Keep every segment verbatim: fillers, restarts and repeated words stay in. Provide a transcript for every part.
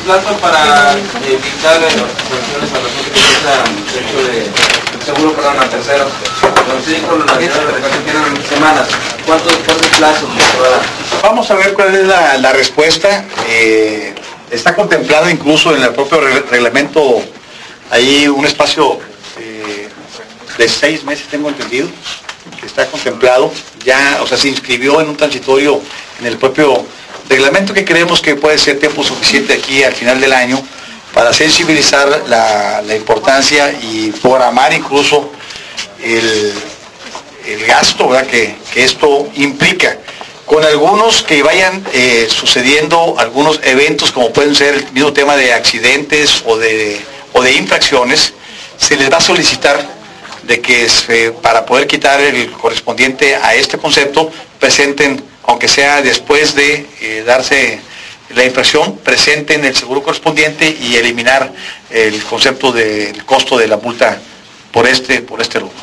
legislando para evitar sanciones a los que utilizan el hecho de seguro perdón, a terceros. Los dijo la tienen semanas. ¿Cuántos, cuántos plazos? Vamos a ver cuál es la, la respuesta. Eh, está contemplado incluso en el propio reglamento ahí un espacio eh, de seis meses, tengo entendido, que está contemplado. Ya, o sea, se inscribió en un transitorio en el propio reglamento, que creemos que puede ser tiempo suficiente aquí al final del año para sensibilizar la, la importancia y programar incluso el, el gasto, ¿verdad?, que, que esto implica, con algunos que vayan eh, sucediendo algunos eventos, como pueden ser el mismo tema de accidentes o de, o de infracciones. Se les va a solicitar de que se, para poder quitar el correspondiente a este concepto, presenten, aunque sea después de eh, darse la infracción, presenten el seguro correspondiente y eliminar el concepto del costo de la multa por este por este rubro.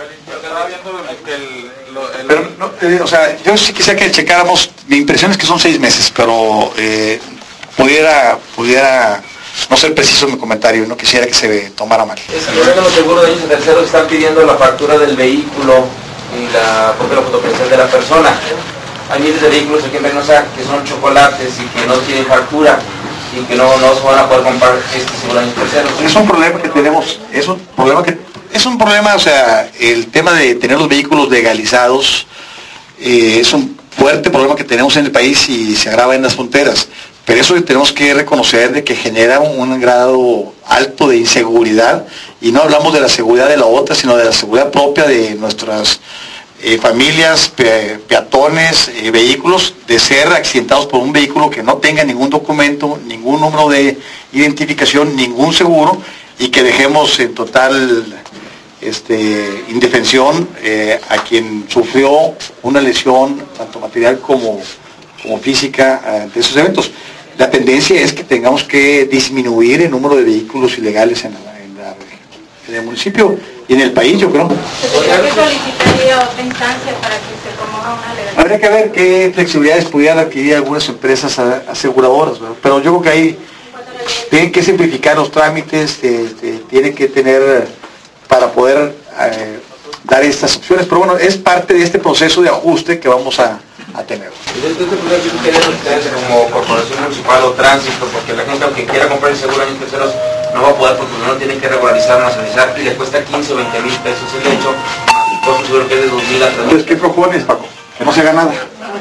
Pero, no, eh, o sea, yo sí quisiera que checáramos. Mi impresión es que son seis meses, pero eh, pudiera pudiera no ser preciso en mi comentario, no quisiera que se tomara mal. Es que los seguros de daños a terceros están pidiendo la factura del vehículo y la propia fotografía de la persona. Hay miles de vehículos aquí en Reynosa que son chocolates y que no tienen factura y que no, no se van a poder comprar este seguro de daños terceros. Es un problema que tenemos, es un problema que es un problema, o sea, el tema de tener los vehículos legalizados eh, es un fuerte problema que tenemos en el país y se agrava en las fronteras. Pero eso tenemos que reconocer de que genera un grado alto de inseguridad, y no hablamos de la seguridad de la otra, sino de la seguridad propia de nuestras eh, familias, pe peatones, eh, vehículos, de ser accidentados por un vehículo que no tenga ningún documento, ningún número de identificación, ningún seguro, y que dejemos en total este, indefensión eh, a quien sufrió una lesión, tanto material como, como física, ante esos eventos. La tendencia es que tengamos que disminuir el número de vehículos ilegales en, la, en, la, en el municipio y en el país, yo creo. ¿Qué solicitaría otra instancia para que se promueva una legalización? Habría que ver qué flexibilidades pudieran adquirir algunas empresas aseguradoras, ¿verdad? Pero yo creo que ahí tienen que simplificar los trámites, este, tienen que tener para poder eh, dar estas opciones, pero bueno, es parte de este proceso de ajuste que vamos a, a tener. Este proceso que tienen ustedes como corporación municipal o tránsito, porque la gente aunque quiera comprar el seguro de daños terceros no va a poder, porque primero tienen que regularizar, nacionalizar, y le cuesta quince o veinte mil pesos el hecho, y costo seguro que es de dos mil a tres mil. Pues, ¿qué propones, Paco? Que no se haga nada.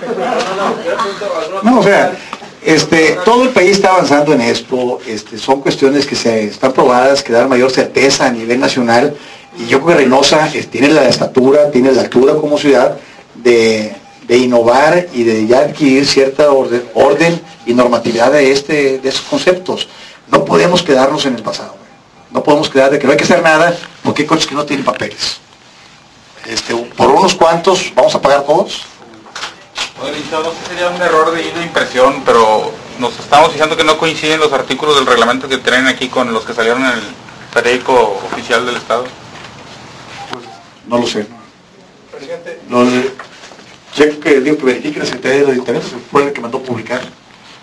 No, o sea, este, todo el país está avanzando en esto, este, son cuestiones que se están probadas, que dan mayor certeza a nivel nacional, y yo creo que Reynosa eh, tiene la estatura, tiene la altura como ciudad de, de innovar y de ya adquirir cierta orden, orden y normatividad de, este, de estos conceptos. No podemos quedarnos en el pasado, no podemos quedar de que no hay que hacer nada porque hay cosas que no tienen papeles. Este, por unos cuantos, ¿vamos a pagar todos? Oye, no sé si sería un error de, de impresión, pero nos estamos diciendo que no coinciden los artículos del reglamento que traen aquí con los que salieron en el periódico oficial del Estado. No lo sé. Presidente. Lo de, checo que digo que verifique la Secretaría de los Intereses, fue el que mandó publicar.